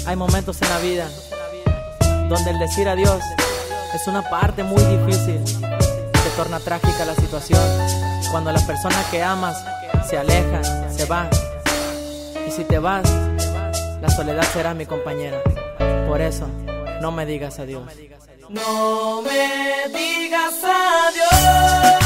Hay momentos en la vida donde el decir adiós es una parte muy difícil. Se torna trágica la situación cuando la persona que amas se aleja, se va. Y si te vas, la soledad será mi compañera. Por eso, no me digas adiós. No me digas adiós.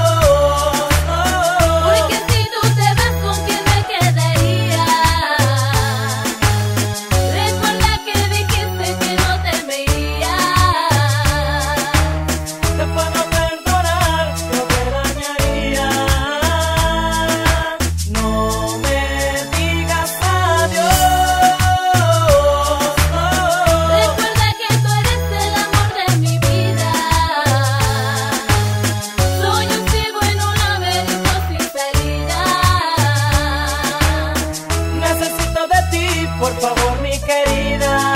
Por favor, mi querida,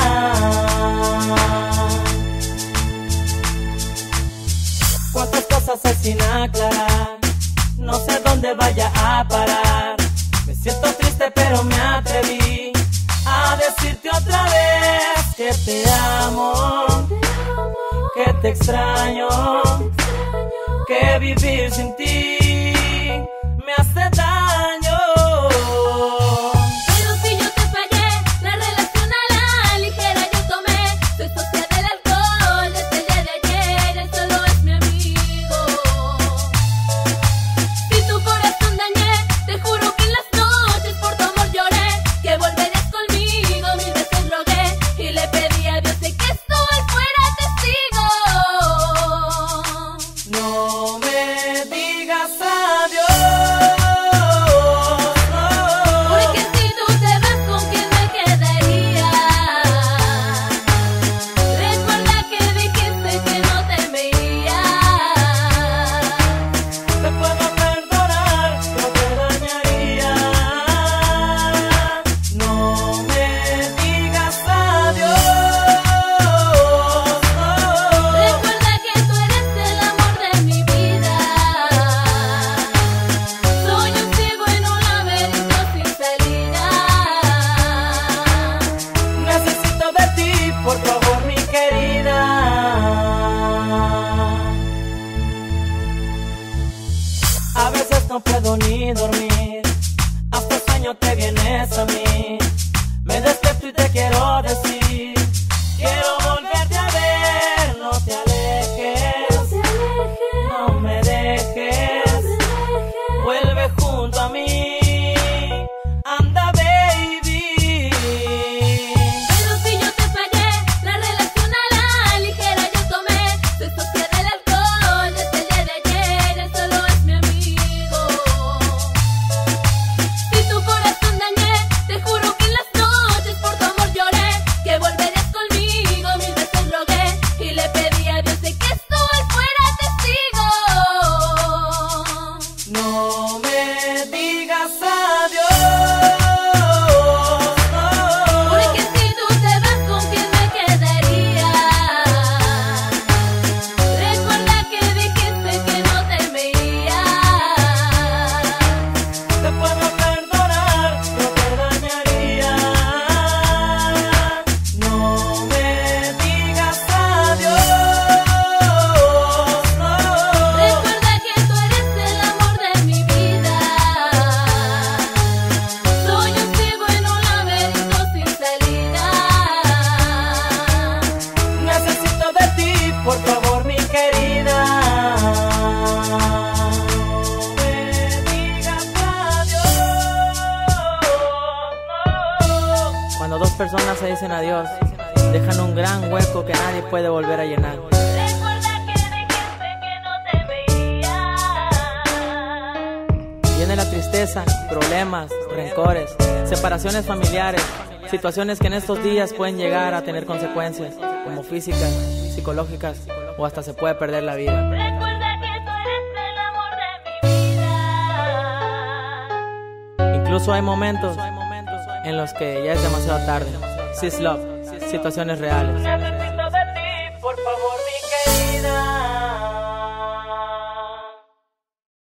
cuántas cosas hay sin aclarar, no sé dónde vaya a parar. Me siento triste pero me atreví a decirte otra vez que te amo, que te extraño, que vivir sin ti me hace daño. Por favor, mi querida, a veces no puedo ni dormir, hasta sueño que vienes a mí. Me despierto y te quiero decir, quiero volverte a ver. No te alejes, no me dejes, vuelve junto a mí. Anda, baby. No me digas adiós. Porque si tú te vas, ¿con quién me quedaría? Recuerda que dijiste que no te veía. Te puedo perdonar, no te dañaría. No me digas adiós. Recuerda que tú eres el amor de mi vida. Soy un ciego en un laberinto sin salida. Necesito de ti, por favor, mi querida. No me digas adiós. Cuando dos personas se dicen adiós, dejan un gran hueco que nadie puede volver a llenar. Recuerda que dijiste que no te veía. Viene la tristeza, problemas, rencores, separaciones familiares, situaciones que en estos días pueden llegar a tener consecuencias, como físicas, psicológicas, o hasta se puede perder la vida. Recuerda que tú eres el amor de mi vida. Incluso hay momentos en los que ya es demasiado tarde. Sis Love, situaciones reales.